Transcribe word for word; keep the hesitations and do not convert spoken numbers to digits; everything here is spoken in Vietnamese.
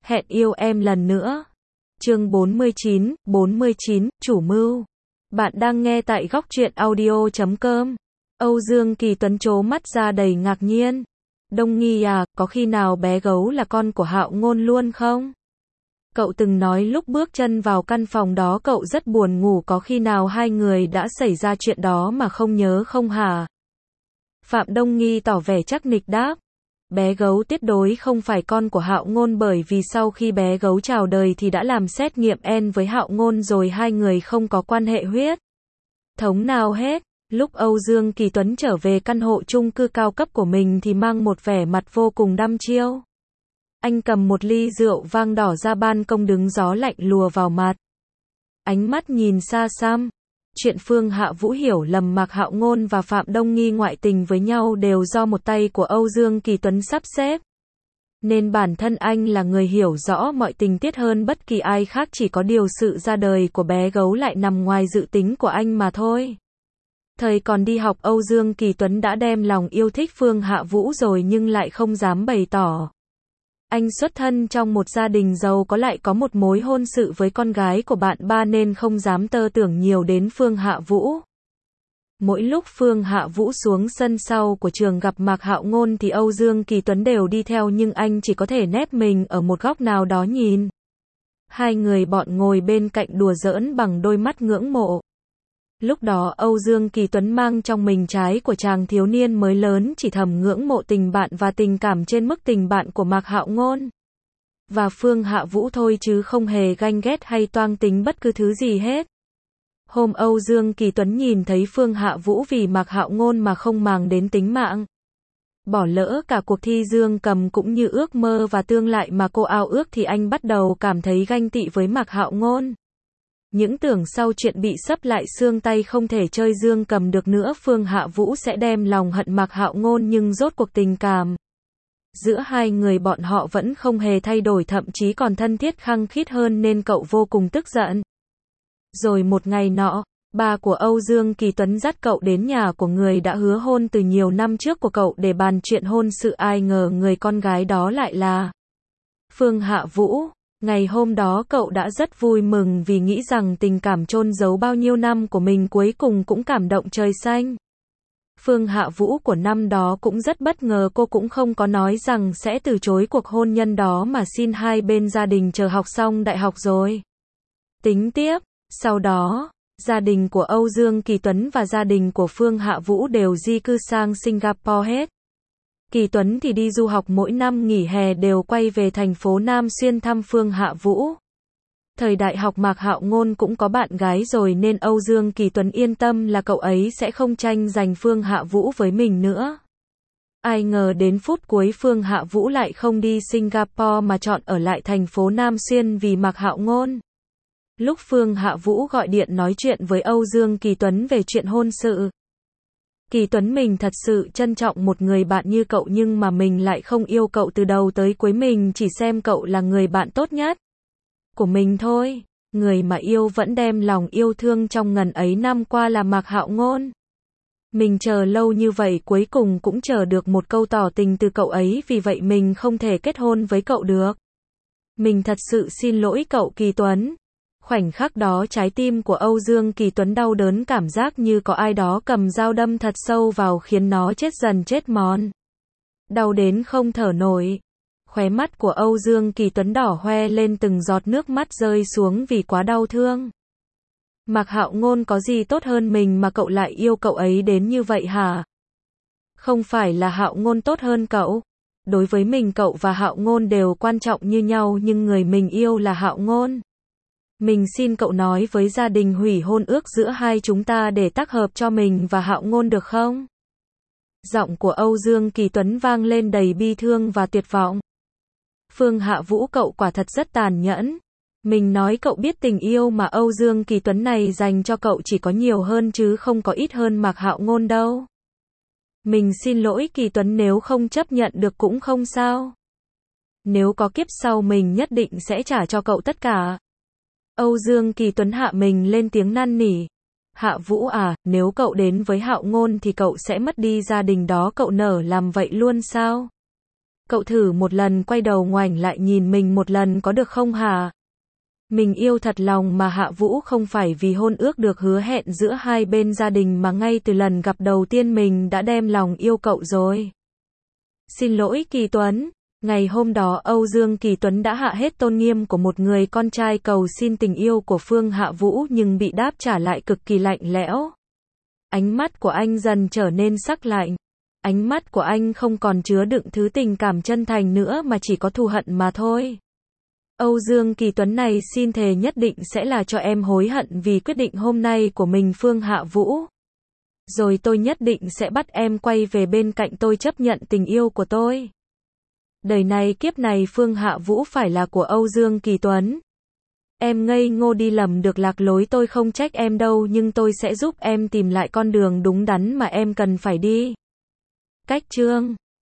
Hẹn yêu em lần nữa. Chương bốn mươi chín, bốn mươi chín, chủ mưu. Bạn đang nghe tại góc truyện audio chấm com. Âu Dương Kỳ Tuấn trố mắt ra đầy ngạc nhiên. Đông Nghi à, có khi nào bé gấu là con của Hạo Ngôn luôn không? Cậu từng nói lúc bước chân vào căn phòng đó cậu rất buồn ngủ, có khi nào hai người đã xảy ra chuyện đó mà không nhớ không hả? Phạm Đông Nghi tỏ vẻ chắc nịch đáp. Bé gấu tuyệt đối không phải con của Hạo Ngôn, bởi vì sau khi bé gấu chào đời thì đã làm xét nghiệm gen với Hạo Ngôn rồi, hai người không có quan hệ huyết thống nào hết. Lúc Âu Dương Kỳ Tuấn trở về căn hộ chung cư cao cấp của mình thì mang một vẻ mặt vô cùng đăm chiêu. Anh cầm một ly rượu vang đỏ ra ban công đứng, gió lạnh lùa vào mặt. Ánh mắt nhìn xa xăm. Chuyện Phương Hạ Vũ hiểu lầm Mạc Hạo Ngôn và Phạm Đông Nghi ngoại tình với nhau đều do một tay của Âu Dương Kỳ Tuấn sắp xếp. Nên bản thân anh là người hiểu rõ mọi tình tiết hơn bất kỳ ai khác, chỉ có điều sự ra đời của bé gấu lại nằm ngoài dự tính của anh mà thôi. Thời còn đi học, Âu Dương Kỳ Tuấn đã đem lòng yêu thích Phương Hạ Vũ rồi nhưng lại không dám bày tỏ. Anh xuất thân trong một gia đình giàu có, lại có một mối hôn sự với con gái của bạn ba nên không dám tơ tưởng nhiều đến Phương Hạ Vũ. Mỗi lúc Phương Hạ Vũ xuống sân sau của trường gặp Mạc Hạo Ngôn thì Âu Dương Kỳ Tuấn đều đi theo, nhưng anh chỉ có thể nép mình ở một góc nào đó nhìn. Hai người bọn ngồi bên cạnh đùa giỡn bằng đôi mắt ngưỡng mộ. Lúc đó Âu Dương Kỳ Tuấn mang trong mình trái của chàng thiếu niên mới lớn, chỉ thầm ngưỡng mộ tình bạn và tình cảm trên mức tình bạn của Mạc Hạo Ngôn và Phương Hạ Vũ thôi, chứ không hề ganh ghét hay toang tính bất cứ thứ gì hết. Hôm Âu Dương Kỳ Tuấn nhìn thấy Phương Hạ Vũ vì Mạc Hạo Ngôn mà không màng đến tính mạng, bỏ lỡ cả cuộc thi dương cầm cũng như ước mơ và tương lai mà cô ao ước, thì anh bắt đầu cảm thấy ganh tị với Mạc Hạo Ngôn. Những tưởng sau chuyện bị sấp lại xương tay không thể chơi dương cầm được nữa, Phương Hạ Vũ sẽ đem lòng hận Mạc Hạo Ngôn, nhưng rốt cuộc tình cảm giữa hai người bọn họ vẫn không hề thay đổi, thậm chí còn thân thiết khăng khít hơn, nên cậu vô cùng tức giận. Rồi một ngày nọ, ba của Âu Dương Kỳ Tuấn dắt cậu đến nhà của người đã hứa hôn từ nhiều năm trước của cậu để bàn chuyện hôn sự, ai ngờ người con gái đó lại là Phương Hạ Vũ. Ngày hôm đó cậu đã rất vui mừng vì nghĩ rằng tình cảm chôn giấu bao nhiêu năm của mình cuối cùng cũng cảm động trời xanh. Phương Hạ Vũ của năm đó cũng rất bất ngờ, cô cũng không có nói rằng sẽ từ chối cuộc hôn nhân đó mà xin hai bên gia đình chờ học xong đại học rồi tính tiếp. Sau đó, gia đình của Âu Dương Kỳ Tuấn và gia đình của Phương Hạ Vũ đều di cư sang Singapore hết. Kỳ Tuấn thì đi du học, mỗi năm nghỉ hè đều quay về thành phố Nam Xuyên thăm Phương Hạ Vũ. Thời đại học Mạc Hạo Ngôn cũng có bạn gái rồi nên Âu Dương Kỳ Tuấn yên tâm là cậu ấy sẽ không tranh giành Phương Hạ Vũ với mình nữa. Ai ngờ đến phút cuối Phương Hạ Vũ lại không đi Singapore mà chọn ở lại thành phố Nam Xuyên vì Mạc Hạo Ngôn. Lúc Phương Hạ Vũ gọi điện nói chuyện với Âu Dương Kỳ Tuấn về chuyện hôn sự, Kỳ Tuấn mình thật sự trân trọng một người bạn như cậu, nhưng mà mình lại không yêu cậu từ đầu tới cuối, mình chỉ xem cậu là người bạn tốt nhất của mình thôi. Người mà yêu vẫn đem lòng yêu thương trong ngần ấy năm qua là Mạc Hạo Ngôn. Mình chờ lâu như vậy cuối cùng cũng chờ được một câu tỏ tình từ cậu ấy, vì vậy mình không thể kết hôn với cậu được. Mình thật sự xin lỗi cậu Kỳ Tuấn. Khoảnh khắc đó trái tim của Âu Dương Kỳ Tuấn đau đớn, cảm giác như có ai đó cầm dao đâm thật sâu vào khiến nó chết dần chết mòn. Đau đến không thở nổi. Khóe mắt của Âu Dương Kỳ Tuấn đỏ hoe lên, từng giọt nước mắt rơi xuống vì quá đau thương. Mạc Hạo Ngôn có gì tốt hơn mình mà cậu lại yêu cậu ấy đến như vậy hả? Không phải là Hạo Ngôn tốt hơn cậu. Đối với mình cậu và Hạo Ngôn đều quan trọng như nhau, nhưng người mình yêu là Hạo Ngôn. Mình xin cậu nói với gia đình hủy hôn ước giữa hai chúng ta để tác hợp cho mình và Hạo Ngôn được không? Giọng của Âu Dương Kỳ Tuấn vang lên đầy bi thương và tuyệt vọng. Phương Hạ Vũ, cậu quả thật rất tàn nhẫn. Mình nói cậu biết tình yêu mà Âu Dương Kỳ Tuấn này dành cho cậu chỉ có nhiều hơn chứ không có ít hơn Mạc Hạo Ngôn đâu. Mình xin lỗi Kỳ Tuấn, nếu không chấp nhận được cũng không sao. Nếu có kiếp sau mình nhất định sẽ trả cho cậu tất cả. Âu Dương Kỳ Tuấn hạ mình lên tiếng năn nỉ. Hạ Vũ à, nếu cậu đến với Hạo Ngôn thì cậu sẽ mất đi gia đình đó, cậu nỡ làm vậy luôn sao? Cậu thử một lần quay đầu ngoảnh lại nhìn mình một lần có được không hả? Mình yêu thật lòng mà Hạ Vũ không phải vì hôn ước được hứa hẹn giữa hai bên gia đình mà ngay từ lần gặp đầu tiên mình đã đem lòng yêu cậu rồi. Xin lỗi Kỳ Tuấn. Ngày hôm đó Âu Dương Kỳ Tuấn đã hạ hết tôn nghiêm của một người con trai cầu xin tình yêu của Phương Hạ Vũ nhưng bị đáp trả lại cực kỳ lạnh lẽo. Ánh mắt của anh dần trở nên sắc lạnh. Ánh mắt của anh không còn chứa đựng thứ tình cảm chân thành nữa mà chỉ có thù hận mà thôi. Âu Dương Kỳ Tuấn này xin thề nhất định sẽ là cho em hối hận vì quyết định hôm nay của mình Phương Hạ Vũ. Rồi tôi nhất định sẽ bắt em quay về bên cạnh tôi chấp nhận tình yêu của tôi. Đời này kiếp này Phương Hạ Vũ phải là của Âu Dương Kỳ Tuấn. Em ngây ngô đi lầm được lạc lối tôi không trách em đâu nhưng tôi sẽ giúp em tìm lại con đường đúng đắn mà em cần phải đi. Cách chương